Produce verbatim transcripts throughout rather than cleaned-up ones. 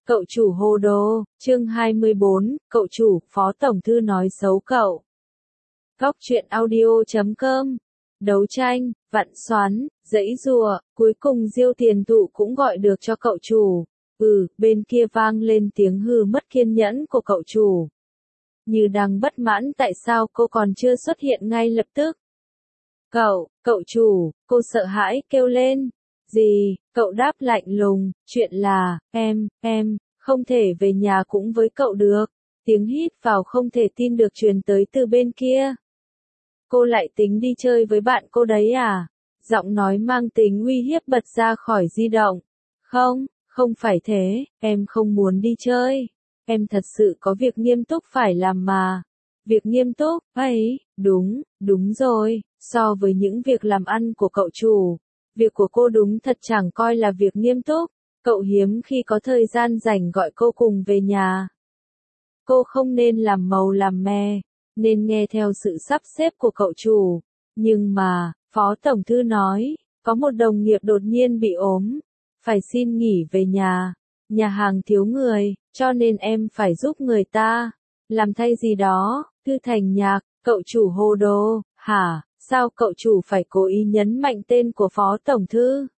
Cậu chủ hồ đồ, chương hai mươi bốn, cậu chủ, phó tổng thư nói xấu cậu. Góc truyện audio chấm com. Đấu tranh, vặn xoắn, giãy giụa, cuối cùng Diêu Tiền Thụ cũng gọi được cho cậu chủ. Ừ, bên kia vang lên tiếng hừ mất kiên nhẫn của cậu chủ. Như đang bất mãn tại sao cô còn chưa xuất hiện ngay lập tức. Cậu, cậu chủ, cô sợ hãi kêu lên. Gì, cậu đáp lạnh lùng, chuyện là, em, em, không thể về nhà cũng với cậu được. Tiếng hít vào không thể tin được truyền tới từ bên kia. Cô lại tính đi chơi với bạn cô đấy à? Giọng nói mang tính uy hiếp bật ra khỏi di động. Không, không phải thế, em không muốn đi chơi. Em thật sự có việc nghiêm túc phải làm mà. Việc nghiêm túc, ấy, đúng, đúng rồi, so với những việc làm ăn của cậu chủ. Việc của cô đúng thật chẳng coi là việc nghiêm túc, cậu hiếm khi có thời gian rảnh gọi cô cùng về nhà. Cô không nên làm màu làm me, nên nghe theo sự sắp xếp của cậu chủ. Nhưng mà, Phó Tổng Thư nói, có một đồng nghiệp đột nhiên bị ốm, phải xin nghỉ về nhà. Nhà hàng thiếu người, cho nên em phải giúp người ta, làm thay gì đó. Thư Thành Nhạc, cậu chủ hồ đồ, hả? Sao cậu chủ phải cố ý nhấn mạnh tên của Phó Tổng Thư?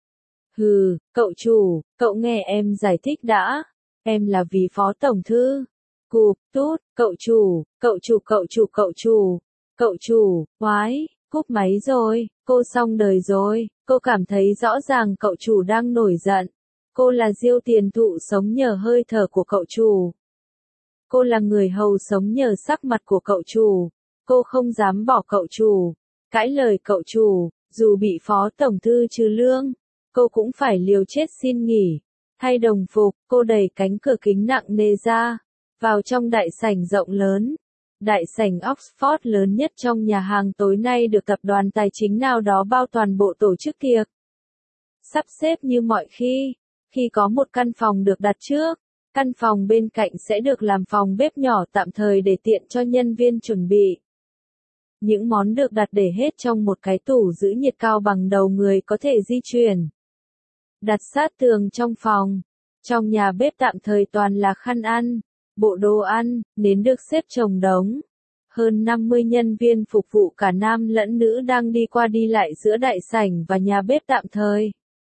Hừ, cậu chủ, cậu nghe em giải thích đã. Em là vì Phó Tổng Thư. Cụp, tút, cậu chủ, cậu chủ cậu chủ cậu chủ, cậu chủ, oái, cúp máy rồi, cô xong đời rồi, cô cảm thấy rõ ràng cậu chủ đang nổi giận. Cô là Diêu Tiền Thụ sống nhờ hơi thở của cậu chủ. Cô là người hầu sống nhờ sắc mặt của cậu chủ. Cô không dám bỏ cậu chủ. Cãi lời cậu chủ, dù bị Phó Tổng Thư trừ lương, cô cũng phải liều chết xin nghỉ. Thay đồng phục, cô đẩy cánh cửa kính nặng nề ra, vào trong đại sảnh rộng lớn. Đại sảnh Oxford lớn nhất trong nhà hàng tối nay được tập đoàn tài chính nào đó bao toàn bộ tổ chức tiệc. Sắp xếp như mọi khi, khi có một căn phòng được đặt trước, căn phòng bên cạnh sẽ được làm phòng bếp nhỏ tạm thời để tiện cho nhân viên chuẩn bị. Những món được đặt để hết trong một cái tủ giữ nhiệt cao bằng đầu người có thể di chuyển. Đặt sát tường trong phòng. Trong nhà bếp tạm thời toàn là khăn ăn, bộ đồ ăn, nến được xếp chồng đống. Hơn năm mươi nhân viên phục vụ cả nam lẫn nữ đang đi qua đi lại giữa đại sảnh và nhà bếp tạm thời.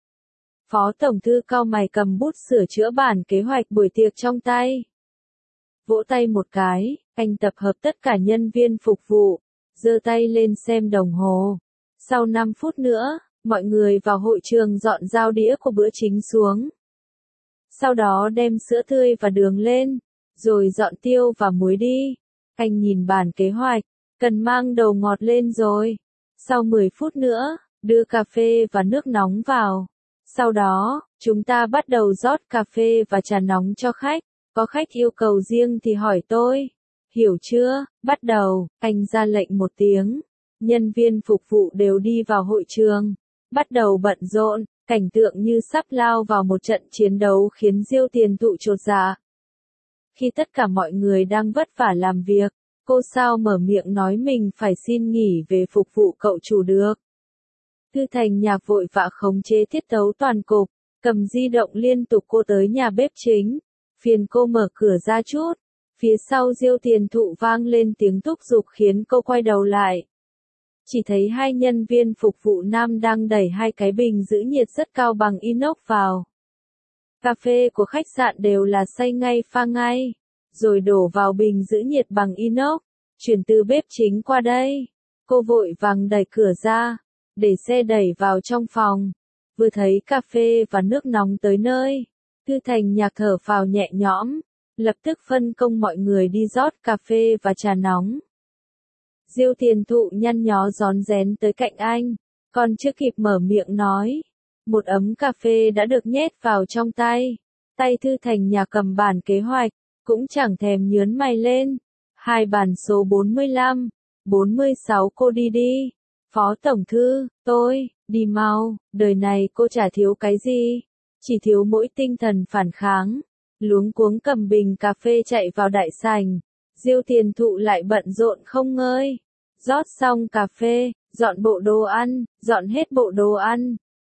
Phó Tổng Thư cau mày cầm bút sửa chữa bản kế hoạch buổi tiệc trong tay. Vỗ tay một cái, anh tập hợp tất cả nhân viên phục vụ, giơ tay lên xem đồng hồ. Sau năm phút nữa, mọi người vào hội trường dọn dao đĩa của bữa chính xuống. Sau đó đem sữa tươi và đường lên, rồi dọn tiêu và muối đi. Anh nhìn bản kế hoạch, cần mang đầu ngọt lên rồi. Sau mười phút nữa, đưa cà phê và nước nóng vào. Sau đó, chúng ta bắt đầu rót cà phê và trà nóng cho khách. Có khách yêu cầu riêng thì hỏi tôi. Hiểu chưa? Bắt đầu, anh ra lệnh một tiếng. Nhân viên phục vụ đều đi vào hội trường. Bắt đầu bận rộn, cảnh tượng như sắp lao vào một trận chiến đấu khiến Diêu Tiền Thụ chột dạ. Khi tất cả mọi người đang vất vả làm việc, cô sao mở miệng nói mình phải xin nghỉ về phục vụ cậu chủ được. Thư Thành Nhạc vội vã khống chế tiết tấu toàn cục, cầm di động liên tục cô tới nhà bếp chính. Phiền cô mở cửa ra chút. Phía sau Diêu Tiền Thụ vang lên tiếng thúc giục khiến cô quay đầu lại. Chỉ thấy hai nhân viên phục vụ nam đang đẩy hai cái bình giữ nhiệt rất cao bằng inox vào. Cà phê của khách sạn đều là xay ngay pha ngay, rồi đổ vào bình giữ nhiệt bằng inox, chuyển từ bếp chính qua đây. Cô vội vàng đẩy cửa ra, để xe đẩy vào trong phòng. Vừa thấy cà phê và nước nóng tới nơi, Thư Thành Nhạc thở phào nhẹ nhõm, lập tức phân công mọi người đi rót cà phê và trà nóng. Diêu Tiền Thụ nhăn nhó rón rén tới cạnh anh, còn chưa kịp mở miệng nói. Một ấm cà phê đã được nhét vào trong tay. Tay Thư Thành Nhạc cầm bản kế hoạch, cũng chẳng thèm nhớn mày lên. Hai bản số bốn mươi lăm, bốn mươi sáu cô đi đi. Phó Tổng Thư, tôi, đi mau, đời này cô chả thiếu cái gì. Chỉ thiếu mỗi tinh thần phản kháng. Luống cuống cầm bình cà phê chạy vào đại sảnh. Diêu Tiền Thụ lại bận rộn không ngơi. Rót xong cà phê, dọn bộ đồ ăn, dọn hết bộ đồ ăn.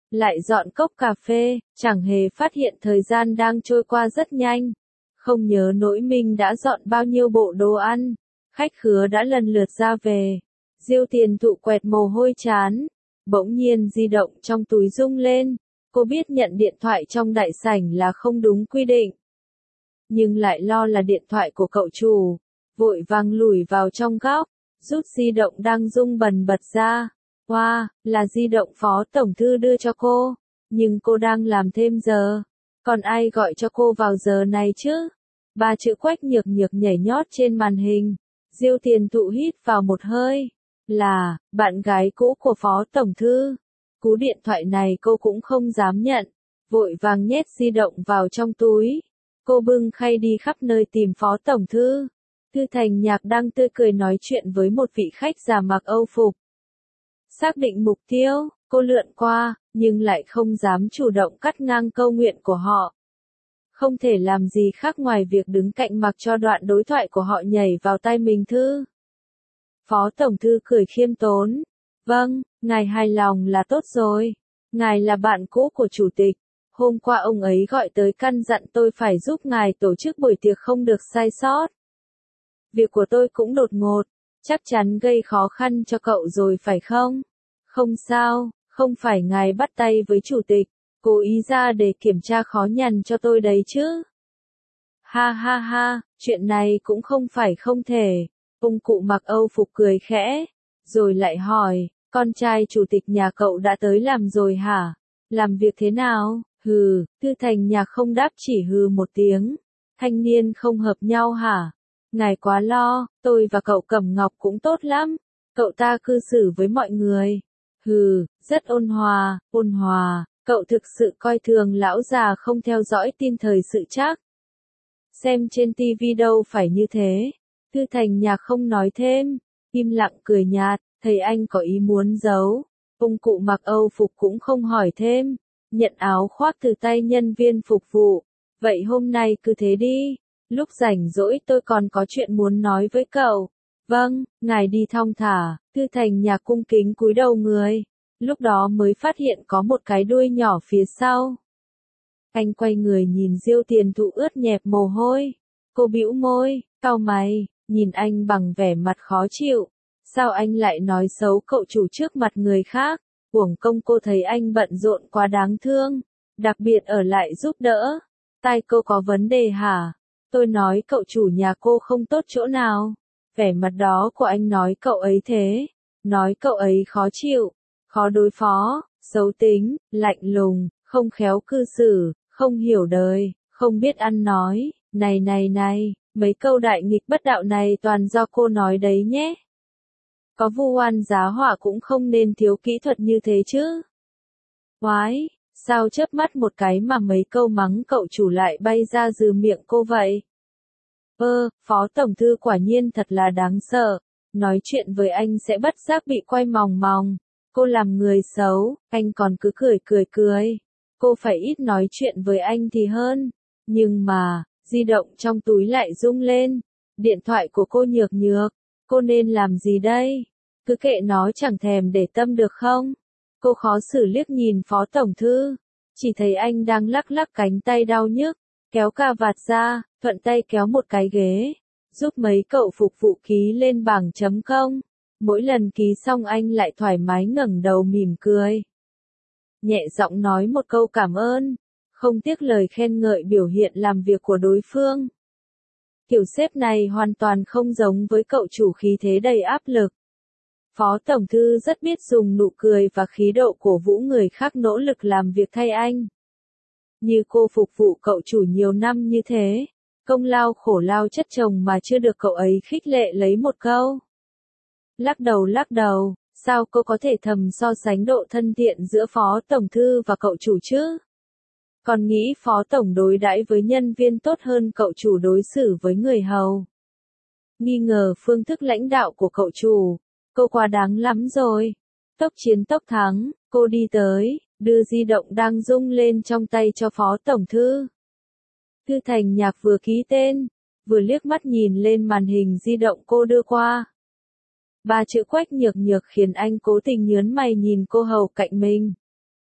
lại dọn cốc cà phê, chẳng hề phát hiện thời gian đang trôi qua rất nhanh. Không nhớ nỗi mình đã dọn bao nhiêu bộ đồ ăn, khách khứa đã lần lượt ra về. Diêu Tiền Thụ quẹt mồ hôi chán, bỗng nhiên di động trong túi rung lên. Cô biết nhận điện thoại trong đại sảnh là không đúng quy định, nhưng lại lo là điện thoại của cậu chủ, vội vàng lùi vào trong góc, rút di động đang rung bần bật ra. Wow, là di động Phó Tổng Thư đưa cho cô, nhưng cô đang làm thêm giờ, còn ai gọi cho cô vào giờ này chứ? Ba chữ Quách Nhược Nhược nhảy nhót trên màn hình. Diêu Tiền Thụ hít vào một hơi, là bạn gái cũ của Phó Tổng Thư. Cú điện thoại này cô cũng không dám nhận, vội vàng nhét di động vào trong túi. Cô bưng khay đi khắp nơi tìm Phó Tổng Thư. Thư Thành Nhạc đang tươi cười nói chuyện với một vị khách già mặc Âu phục. Xác định mục tiêu, cô lượn qua, nhưng lại không dám chủ động cắt ngang câu nguyện của họ. Không thể làm gì khác ngoài việc đứng cạnh mặc cho đoạn đối thoại của họ nhảy vào tai mình. Thư. Phó Tổng Thư cười khiêm tốn. Vâng, ngài hài lòng là tốt rồi. Ngài là bạn cũ của Chủ tịch. Hôm qua ông ấy gọi tới căn dặn tôi phải giúp ngài tổ chức buổi tiệc không được sai sót. Việc của tôi cũng đột ngột, chắc chắn gây khó khăn cho cậu rồi phải không? Không sao, không phải ngài bắt tay với Chủ tịch, cố ý ra để kiểm tra khó nhằn cho tôi đấy chứ. Ha ha ha, chuyện này cũng không phải không thể. Ông cụ mặc Âu phục cười khẽ, rồi lại hỏi, con trai Chủ tịch nhà cậu đã tới làm rồi hả? Làm việc thế nào? Hừ, Thư Thành Nhạc không đáp, chỉ hừ một tiếng. Thanh niên không hợp nhau hả? Ngài quá lo, tôi và cậu Cẩm Ngọc cũng tốt lắm. Cậu ta cư xử với mọi người. Hừ, rất ôn hòa, ôn hòa. Cậu thực sự coi thường lão già không theo dõi tin thời sự chắc. Xem trên tivi đâu phải như thế. Thư Thành Nhạc không nói thêm, im lặng cười nhạt, thấy anh có ý muốn giấu. Ông cụ mặc Âu phục cũng không hỏi thêm, nhận áo khoác từ tay nhân viên phục vụ. Vậy hôm nay cứ thế đi, lúc rảnh rỗi tôi còn có chuyện muốn nói với cậu. Vâng, ngài đi thong thả. Thư Thành Nhạc cung kính cúi đầu người, lúc đó mới phát hiện có một cái đuôi nhỏ phía sau. Anh quay người nhìn Diêu Tiền Thụ ướt nhẹp mồ hôi. Cô bĩu môi, cau mày, nhìn anh bằng vẻ mặt khó chịu. Sao anh lại nói xấu cậu chủ trước mặt người khác? Uổng công cô thấy anh bận rộn quá đáng thương, đặc biệt ở lại giúp đỡ. Tai cô có vấn đề hả? Tôi nói cậu chủ nhà cô không tốt chỗ nào? Vẻ mặt đó của anh nói cậu ấy thế, nói cậu ấy khó chịu, khó đối phó, xấu tính, lạnh lùng, không khéo cư xử, không hiểu đời, không biết ăn nói. Này này này, mấy câu đại nghịch bất đạo này toàn do cô nói đấy nhé. Có vu oan giá họa cũng không nên thiếu kỹ thuật như thế chứ. Oái, sao chớp mắt một cái mà mấy câu mắng cậu chủ lại bay ra từ miệng cô vậy? Ơ, Phó Tổng Thư quả nhiên thật là đáng sợ. Nói chuyện với anh sẽ bất giác bị quay mòng mòng. Cô làm người xấu, anh còn cứ cười cười cười. Cô phải ít nói chuyện với anh thì hơn. Nhưng mà, di động trong túi lại rung lên. Điện thoại của cô Nhược Nhược. Cô nên làm gì đây? Cứ kệ nó chẳng thèm để tâm được không? Cô khó xử liếc nhìn Phó Tổng Thư. Chỉ thấy anh đang lắc lắc cánh tay đau nhức, kéo cà vạt ra, thuận tay kéo một cái ghế, giúp mấy cậu phục vụ ký lên bảng chấm công. Mỗi lần ký xong anh lại thoải mái ngẩng đầu mỉm cười. Nhẹ giọng nói một câu cảm ơn, không tiếc lời khen ngợi biểu hiện làm việc của đối phương. Kiểu sếp này hoàn toàn không giống với cậu chủ khí thế đầy áp lực. Phó Tổng Thư rất biết dùng nụ cười và khí độ cổ vũ người khác nỗ lực làm việc thay anh. Như cô phục vụ cậu chủ nhiều năm như thế, công lao khổ lao chất chồng mà chưa được cậu ấy khích lệ lấy một câu. Lắc đầu lắc đầu, sao cô có thể thầm so sánh độ thân thiện giữa Phó Tổng Thư và cậu chủ chứ? Còn nghĩ Phó Tổng đối đãi với nhân viên tốt hơn cậu chủ đối xử với người hầu. Nghi ngờ phương thức lãnh đạo của cậu chủ, cô quá đáng lắm rồi. Tốc chiến tốc thắng, cô đi tới, đưa di động đang rung lên trong tay cho Phó Tổng Thư. Thư Thành Nhạc vừa ký tên, vừa liếc mắt nhìn lên màn hình di động cô đưa qua. Ba chữ Quách Nhược Nhược khiến anh cố tình nhớn mày nhìn cô hầu cạnh mình.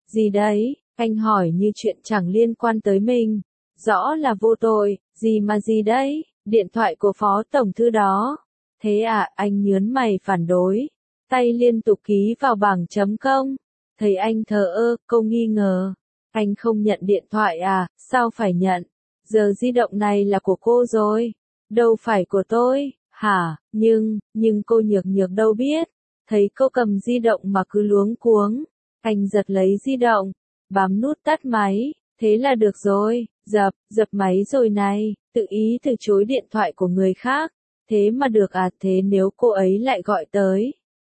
Gì đấy, anh hỏi như chuyện chẳng liên quan tới mình. Rõ là vô tội, gì mà gì đấy, điện thoại của phó tổng thư đó. Thế à, anh nhớn mày phản đối, tay liên tục ký vào bảng chấm công. Thấy anh thờ ơ, cô nghi ngờ. Anh không nhận điện thoại à, sao phải nhận? Giờ di động này là của cô rồi, đâu phải của tôi, hả? Nhưng, nhưng cô nhược nhược đâu biết. Thấy cô cầm di động mà cứ luống cuống. Anh giật lấy di động, bấm nút tắt máy, thế là được rồi, dập, dập máy rồi này, tự ý từ chối điện thoại của người khác. Thế mà được à, thế nếu cô ấy lại gọi tới.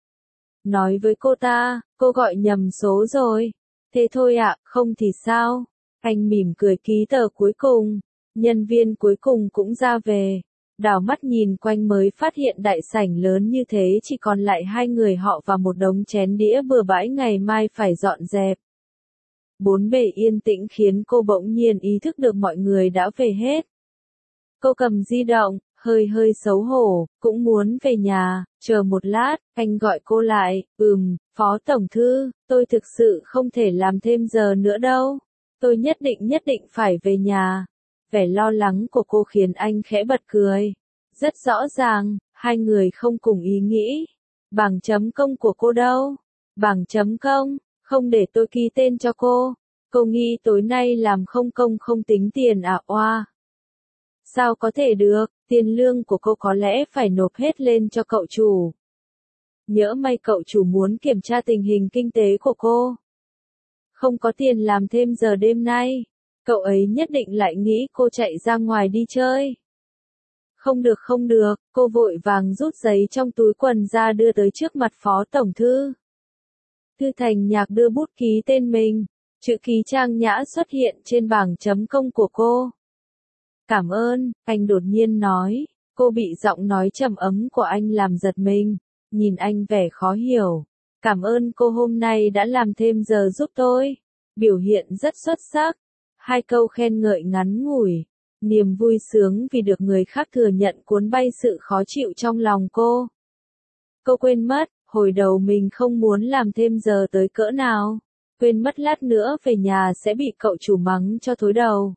Nói với cô ta, cô gọi nhầm số rồi. Thế thôi ạ, à, không thì sao? Anh mỉm cười ký tờ cuối cùng. Nhân viên cuối cùng cũng ra về. Đảo mắt nhìn quanh mới phát hiện đại sảnh lớn như thế chỉ còn lại hai người họ và một đống chén đĩa bừa bãi ngày mai phải dọn dẹp. Bốn bề yên tĩnh khiến cô bỗng nhiên ý thức được mọi người đã về hết. Cô cầm di động, hơi hơi xấu hổ, cũng muốn về nhà, chờ một lát, anh gọi cô lại, ừm, phó tổng thư, tôi thực sự không thể làm thêm giờ nữa đâu, tôi nhất định nhất định phải về nhà. Vẻ lo lắng của cô khiến anh khẽ bật cười. Rất rõ ràng, hai người không cùng ý nghĩ. Bảng chấm công của cô đâu? Bảng chấm công, không để tôi ký tên cho cô. Cô nghĩ tối nay làm không công không tính tiền à oa? Sao có thể được, tiền lương của cô có lẽ phải nộp hết lên cho cậu chủ. Nhỡ may cậu chủ muốn kiểm tra tình hình kinh tế của cô. Không có tiền làm thêm giờ đêm nay. Cậu ấy nhất định lại nghĩ cô chạy ra ngoài đi chơi. Không được không được, cô vội vàng rút giấy trong túi quần ra đưa tới trước mặt phó tổng thư. Thư Thành Nhạc đưa bút ký tên mình, chữ ký trang nhã xuất hiện trên bảng chấm công của cô. Cảm ơn, anh đột nhiên nói, cô bị giọng nói trầm ấm của anh làm giật mình, nhìn anh vẻ khó hiểu. Cảm ơn cô hôm nay đã làm thêm giờ giúp tôi, biểu hiện rất xuất sắc. Hai câu khen ngợi ngắn ngủi, niềm vui sướng vì được người khác thừa nhận cuốn bay sự khó chịu trong lòng cô. Cô quên mất, hồi đầu mình không muốn làm thêm giờ tới cỡ nào, quên mất lát nữa về nhà sẽ bị cậu chủ mắng cho thối đầu.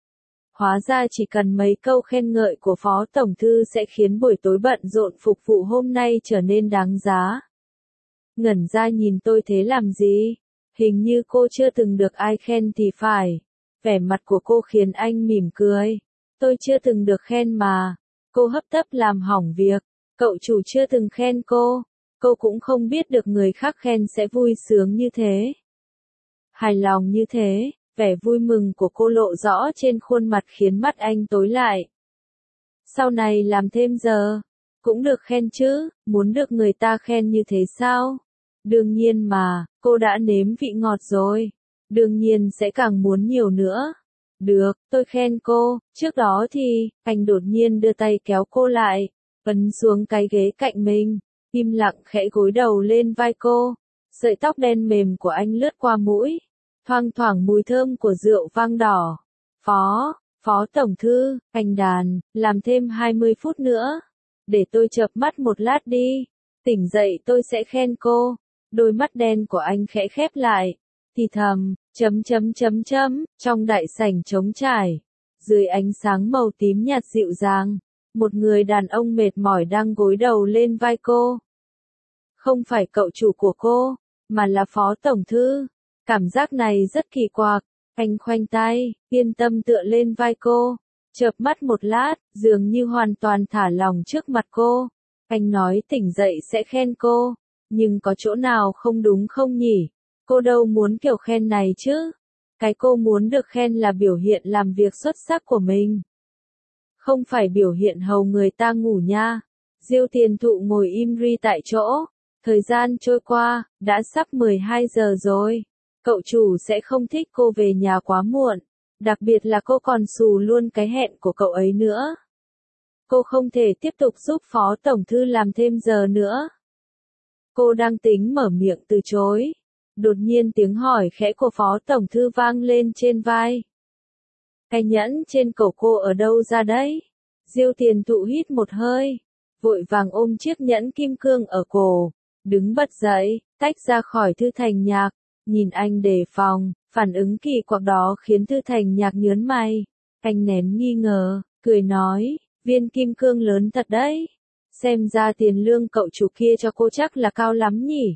Hóa ra chỉ cần mấy câu khen ngợi của phó tổng thư sẽ khiến buổi tối bận rộn phục vụ hôm nay trở nên đáng giá. Ngẩn ra nhìn tôi thế làm gì? Hình như cô chưa từng được ai khen thì phải. Vẻ mặt của cô khiến anh mỉm cười. Tôi chưa từng được khen mà. Cô hấp tấp làm hỏng việc. Cậu chủ chưa từng khen cô. Cô cũng không biết được người khác khen sẽ vui sướng như thế. Hài lòng như thế, vẻ vui mừng của cô lộ rõ trên khuôn mặt khiến mắt anh tối lại. Sau này làm thêm giờ, cũng được khen chứ, muốn được người ta khen như thế sao? Đương nhiên mà, cô đã nếm vị ngọt rồi. Đương nhiên sẽ càng muốn nhiều nữa. Được, tôi khen cô, trước đó thì, anh đột nhiên đưa tay kéo cô lại, ấn xuống cái ghế cạnh mình, im lặng khẽ gối đầu lên vai cô. Sợi tóc đen mềm của anh lướt qua mũi, thoang thoảng mùi thơm của rượu vang đỏ. Phó, phó tổng thư, anh đàn, làm thêm hai mươi phút nữa. Để tôi chợp mắt một lát đi. Tỉnh dậy tôi sẽ khen cô. Đôi mắt đen của anh khẽ khép lại. Thì thầm, chấm chấm chấm chấm, trong đại sảnh trống trải. Dưới ánh sáng màu tím nhạt dịu dàng, một người đàn ông mệt mỏi đang gối đầu lên vai cô. Không phải cậu chủ của cô, mà là phó tổng thư. Cảm giác này rất kỳ quặc. Anh khoanh tay, yên tâm tựa lên vai cô. Chợp mắt một lát, dường như hoàn toàn thả lòng trước mặt cô. Anh nói tỉnh dậy sẽ khen cô. Nhưng có chỗ nào không đúng không nhỉ? Cô đâu muốn kiểu khen này chứ. Cái cô muốn được khen là biểu hiện làm việc xuất sắc của mình. Không phải biểu hiện hầu người ta ngủ nha. Diêu Tiền Thụ ngồi im ri tại chỗ. Thời gian trôi qua, đã sắp mười hai giờ rồi. Cậu chủ sẽ không thích cô về nhà quá muộn. Đặc biệt là cô còn xù luôn cái hẹn của cậu ấy nữa. Cô không thể tiếp tục giúp phó tổng thư làm thêm giờ nữa. Cô đang tính mở miệng từ chối. Đột nhiên tiếng hỏi khẽ của phó tổng thư vang lên trên vai. Cái nhẫn trên cổ cô ở đâu ra đấy? Diêu Tiền Thụ hít một hơi, vội vàng ôm chiếc nhẫn kim cương ở cổ, đứng bật dậy, tách ra khỏi Thư Thành Nhạc, Nhìn anh đề phòng, phản ứng kỳ quặc đó khiến Thư Thành Nhạc nhớn mày. Anh nén nghi ngờ, cười nói, viên kim cương lớn thật đấy. Xem ra tiền lương cậu chủ kia cho cô chắc là cao lắm nhỉ.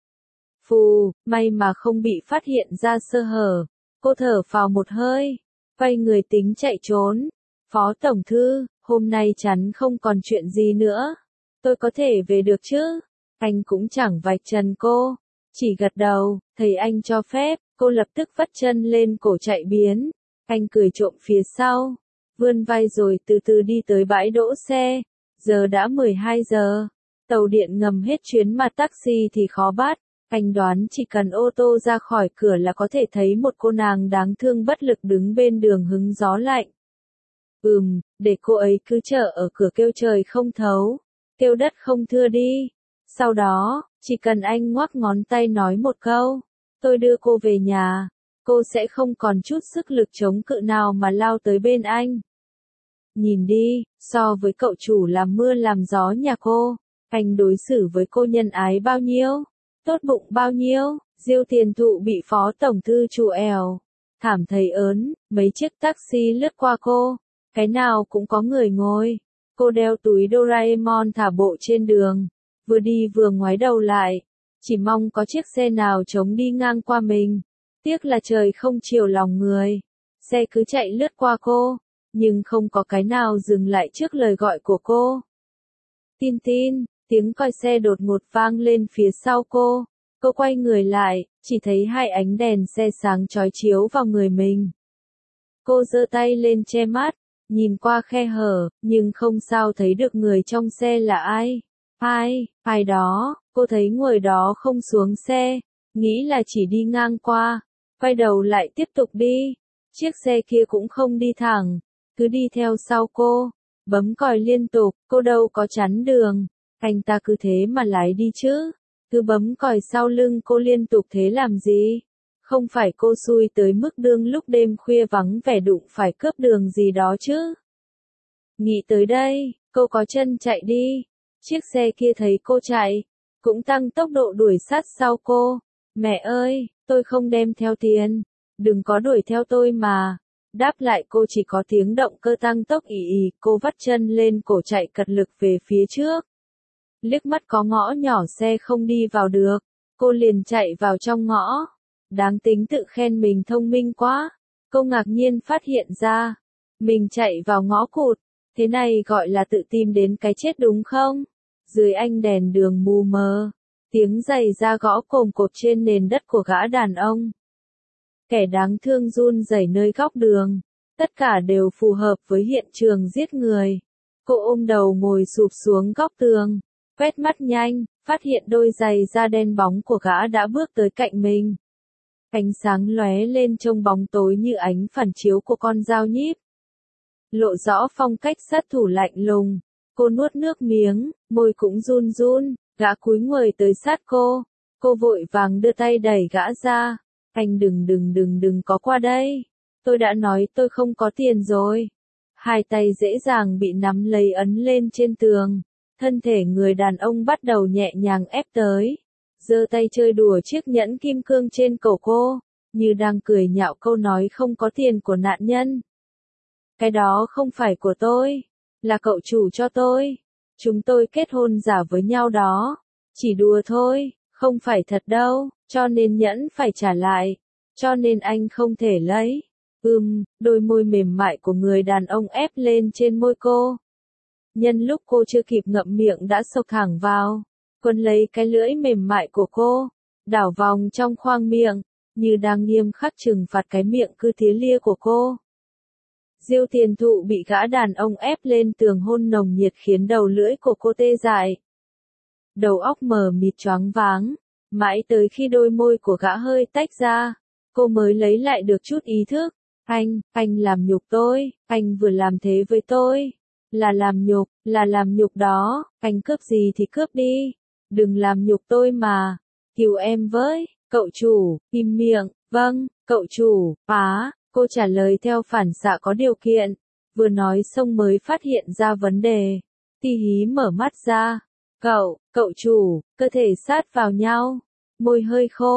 Phù, may mà không bị phát hiện ra sơ hở. Cô thở phào một hơi, quay người tính chạy trốn. Phó Tổng Thư, hôm nay chắn không còn chuyện gì nữa. Tôi có thể về được chứ? Anh cũng chẳng vạch trần cô, chỉ gật đầu, thấy anh cho phép, cô lập tức vắt chân lên cổ chạy biến. Anh cười trộm phía sau, vươn vai rồi từ từ đi tới bãi đỗ xe. Giờ đã mười hai giờ, tàu điện ngầm hết chuyến mà taxi thì khó bắt. Anh đoán chỉ cần ô tô ra khỏi cửa là có thể thấy một cô nàng đáng thương bất lực đứng bên đường hứng gió lạnh. Ừm, để cô ấy cứ chờ ở cửa kêu trời không thấu, kêu đất không thưa đi. Sau đó, chỉ cần anh ngoắc ngón tay nói một câu, tôi đưa cô về nhà, cô sẽ không còn chút sức lực chống cự nào mà lao tới bên anh. Nhìn đi, so với cậu chủ làm mưa làm gió nhà cô, anh đối xử với cô nhân ái bao nhiêu, tốt bụng bao nhiêu. Diêu Tiền Thụ bị Phó Tổng Thư trù ẻo, thảm thấy ớn, mấy chiếc taxi lướt qua cô, cái nào cũng có người ngồi. Cô đeo túi Doraemon thả bộ trên đường, vừa đi vừa ngoái đầu lại, chỉ mong có chiếc xe nào trống đi ngang qua mình. Tiếc là trời không chiều lòng người, xe cứ chạy lướt qua cô, nhưng không có cái nào dừng lại trước lời gọi của cô. Tin tin, tiếng còi xe đột ngột vang lên phía sau cô. Cô quay người lại, chỉ thấy hai ánh đèn xe sáng chói chiếu vào người mình. Cô giơ tay lên che mắt, nhìn qua khe hở, nhưng không sao thấy được người trong xe là ai. Ai, ai đó, cô thấy người đó không xuống xe, nghĩ là chỉ đi ngang qua, quay đầu lại tiếp tục đi. Chiếc xe kia cũng không đi thẳng, cứ đi theo sau cô, bấm còi liên tục, cô đâu có chắn đường, anh ta cứ thế mà lái đi chứ, cứ bấm còi sau lưng cô liên tục thế làm gì? Không phải cô xui tới mức đương lúc đêm khuya vắng vẻ đụng phải cướp đường gì đó chứ? Nghĩ tới đây, cô có chân chạy đi. Chiếc xe kia thấy cô chạy, cũng tăng tốc độ đuổi sát sau cô. Mẹ ơi, tôi không đem theo tiền, đừng có đuổi theo tôi mà. Đáp lại cô chỉ có tiếng động cơ tăng tốc ì ì, cô vắt chân lên cổ chạy cật lực về phía trước. Liếc mắt có ngõ nhỏ xe không đi vào được, cô liền chạy vào trong ngõ. Đáng tính tự khen mình thông minh quá, cô ngạc nhiên phát hiện ra, mình chạy vào ngõ cụt, thế này gọi là tự tìm đến cái chết đúng không? Dưới ánh đèn đường mù mờ, tiếng giày da gõ cồm cộp trên nền đất của gã đàn ông. Kẻ đáng thương run rẩy nơi góc đường, tất cả đều phù hợp với hiện trường giết người. Cô ôm đầu ngồi sụp xuống góc tường, quét mắt nhanh, phát hiện đôi giày da đen bóng của gã đã bước tới cạnh mình. Ánh sáng lóe lên trong bóng tối như ánh phản chiếu của con dao nhíp. Lộ rõ phong cách sát thủ lạnh lùng, cô nuốt nước miếng, môi cũng run run, gã cúi người tới sát cô. Cô vội vàng đưa tay đẩy gã ra. Anh đừng đừng đừng đừng có qua đây. Tôi đã nói tôi không có tiền rồi. Hai tay dễ dàng bị nắm lấy ấn lên trên tường. Thân thể người đàn ông bắt đầu nhẹ nhàng ép tới. Giơ tay chơi đùa chiếc nhẫn kim cương trên cổ cô, như đang cười nhạo câu nói không có tiền của nạn nhân. Cái đó không phải của tôi, là cậu chủ cho tôi. Chúng tôi kết hôn giả với nhau đó. Chỉ đùa thôi, không phải thật đâu, cho nên nhẫn phải trả lại. Cho nên anh không thể lấy. Ừm, đôi môi mềm mại của người đàn ông ép lên trên môi cô. Nhân lúc cô chưa kịp ngậm miệng đã xộc thẳng vào, quấn lấy cái lưỡi mềm mại của cô, đảo vòng trong khoang miệng, như đang nghiêm khắc trừng phạt cái miệng cứ tía lia của cô. Diêu Tiền Thụ bị gã đàn ông ép lên tường hôn nồng nhiệt khiến đầu lưỡi của cô tê dại. Đầu óc mờ mịt choáng váng, mãi tới khi đôi môi của gã hơi tách ra, cô mới lấy lại được chút ý thức. Anh, anh làm nhục tôi, anh vừa làm thế với tôi. Là làm nhục, là làm nhục đó, anh cướp gì thì cướp đi. Đừng làm nhục tôi mà. Cứu em với, cậu chủ, im miệng, vâng, cậu chủ, phá. Cô trả lời theo phản xạ có điều kiện, vừa nói xong mới phát hiện ra vấn đề. Ti hí mở mắt ra. Cậu, cậu chủ, cơ thể sát vào nhau, môi hơi khô,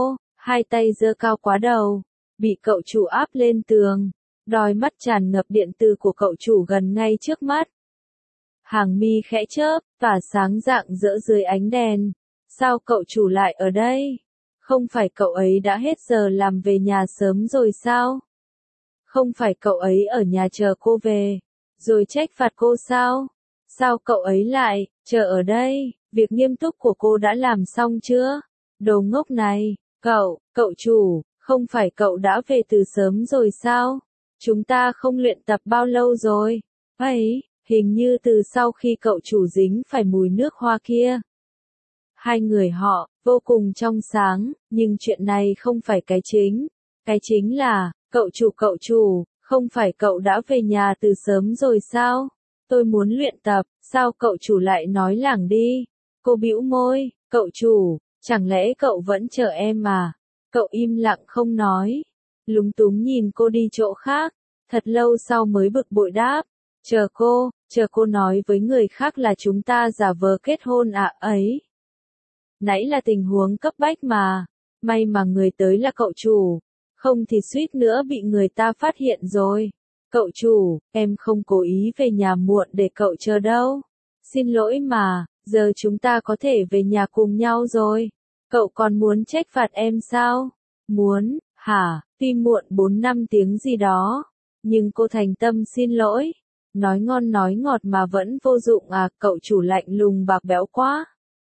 hai tay giơ cao quá đầu, bị cậu chủ áp lên tường, đôi mắt tràn ngập điện từ của cậu chủ gần ngay trước mắt. Hàng mi khẽ chớp, tỏa sáng rạng rỡ dưới ánh đèn. Sao cậu chủ lại ở đây? Không phải cậu ấy đã hết giờ làm về nhà sớm rồi sao? Không phải cậu ấy ở nhà chờ cô về, rồi trách phạt cô sao? Sao cậu ấy lại, chờ ở đây, việc nghiêm túc của cô đã làm xong chưa? Đồ ngốc này, cậu, cậu chủ, không phải cậu đã về từ sớm rồi sao? Chúng ta không luyện tập bao lâu rồi? Ấy, hình như từ sau khi cậu chủ dính phải mùi nước hoa kia. Hai người họ, vô cùng trong sáng, nhưng chuyện này không phải cái chính. Cái chính là, cậu chủ cậu chủ, không phải cậu đã về nhà từ sớm rồi sao? Tôi muốn luyện tập, sao cậu chủ lại nói lảng đi? Cô bĩu môi, cậu chủ, chẳng lẽ cậu vẫn chờ em mà? Cậu im lặng không nói, lúng túng nhìn cô đi chỗ khác, thật lâu sau mới bực bội đáp, chờ cô, chờ cô nói với người khác là chúng ta giả vờ kết hôn à ấy. Nãy là tình huống cấp bách mà, may mà người tới là cậu chủ, không thì suýt nữa bị người ta phát hiện rồi. Cậu chủ, em không cố ý về nhà muộn để cậu chờ đâu. Xin lỗi mà, giờ chúng ta có thể về nhà cùng nhau rồi. Cậu còn muốn trách phạt em sao? Muốn, hả, tuy muộn bốn năm tiếng gì đó. Nhưng cô thành tâm xin lỗi. Nói ngon nói ngọt mà vẫn vô dụng à, cậu chủ lạnh lùng bạc bẽo quá.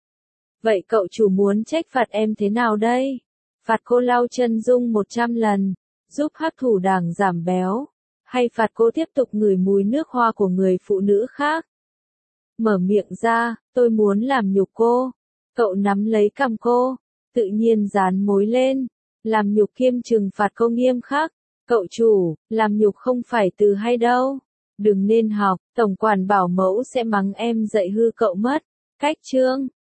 Vậy cậu chủ muốn trách phạt em thế nào đây? Phạt cô lau chân dung một trăm lần, giúp hắc thủ đảng giảm béo. Hay phạt cô tiếp tục ngửi mùi nước hoa của người phụ nữ khác? Mở miệng ra, tôi muốn làm nhục cô. Cậu nắm lấy cằm cô, tự nhiên dán mối lên. Làm nhục kiêm trừng phạt cô nghiêm khắc. Cậu chủ, làm nhục không phải từ hay đâu. Đừng nên học, tổng quản bảo mẫu sẽ mắng em dạy hư cậu mất. Cách chương